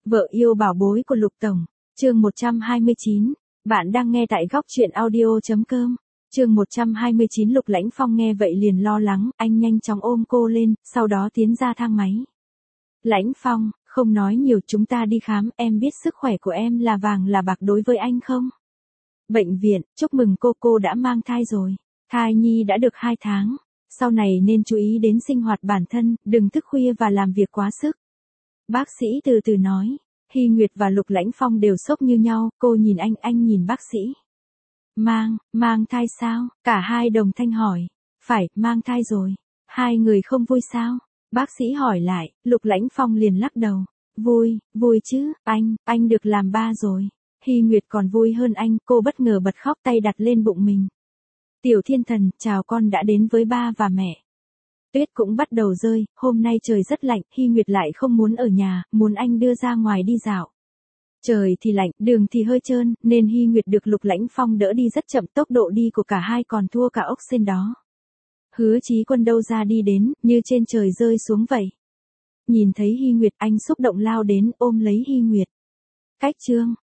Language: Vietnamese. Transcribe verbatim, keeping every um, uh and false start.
Vợ yêu bảo bối của Lục Tổng, chương một trăm hai mươi chín. Bạn đang nghe tại góc truyện audio chấm com. Chương một trăm hai mươi chín. Lục Lãnh Phong nghe vậy liền lo lắng, anh nhanh chóng ôm cô lên, sau đó tiến ra thang máy. Lãnh Phong, không nói nhiều, chúng ta đi khám, em biết sức khỏe của em là vàng là bạc đối với anh không? Bệnh viện, chúc mừng cô, cô đã mang thai rồi. Thai nhi đã được hai tháng. Sau này nên chú ý đến sinh hoạt bản thân, đừng thức khuya và làm việc quá sức. Bác sĩ từ từ nói. Hy Nguyệt và Lục Lãnh Phong đều sốc như nhau, cô nhìn anh, anh nhìn bác sĩ. Mang, mang thai sao? Cả hai đồng thanh hỏi. Phải, mang thai rồi. Hai người không vui sao? Bác sĩ hỏi lại, Lục Lãnh Phong liền lắc đầu. Vui, vui chứ, anh, anh được làm ba rồi. Hy Nguyệt còn vui hơn anh, cô bất ngờ bật khóc, tay đặt lên bụng mình. Tiểu Thiên Thần, chào con đã đến với ba và mẹ. Tuyết cũng bắt đầu rơi, hôm nay trời rất lạnh, Hy Nguyệt lại không muốn ở nhà, muốn anh đưa ra ngoài đi dạo. Trời thì lạnh, đường thì hơi trơn, nên Hy Nguyệt được Lục Lãnh Phong đỡ đi rất chậm, tốc độ đi của cả hai còn thua cả ốc sên đó. Hứa Chí Quân đâu ra đi đến, như trên trời rơi xuống vậy. Nhìn thấy Hy Nguyệt, anh xúc động lao đến, ôm lấy Hy Nguyệt. Cách chương,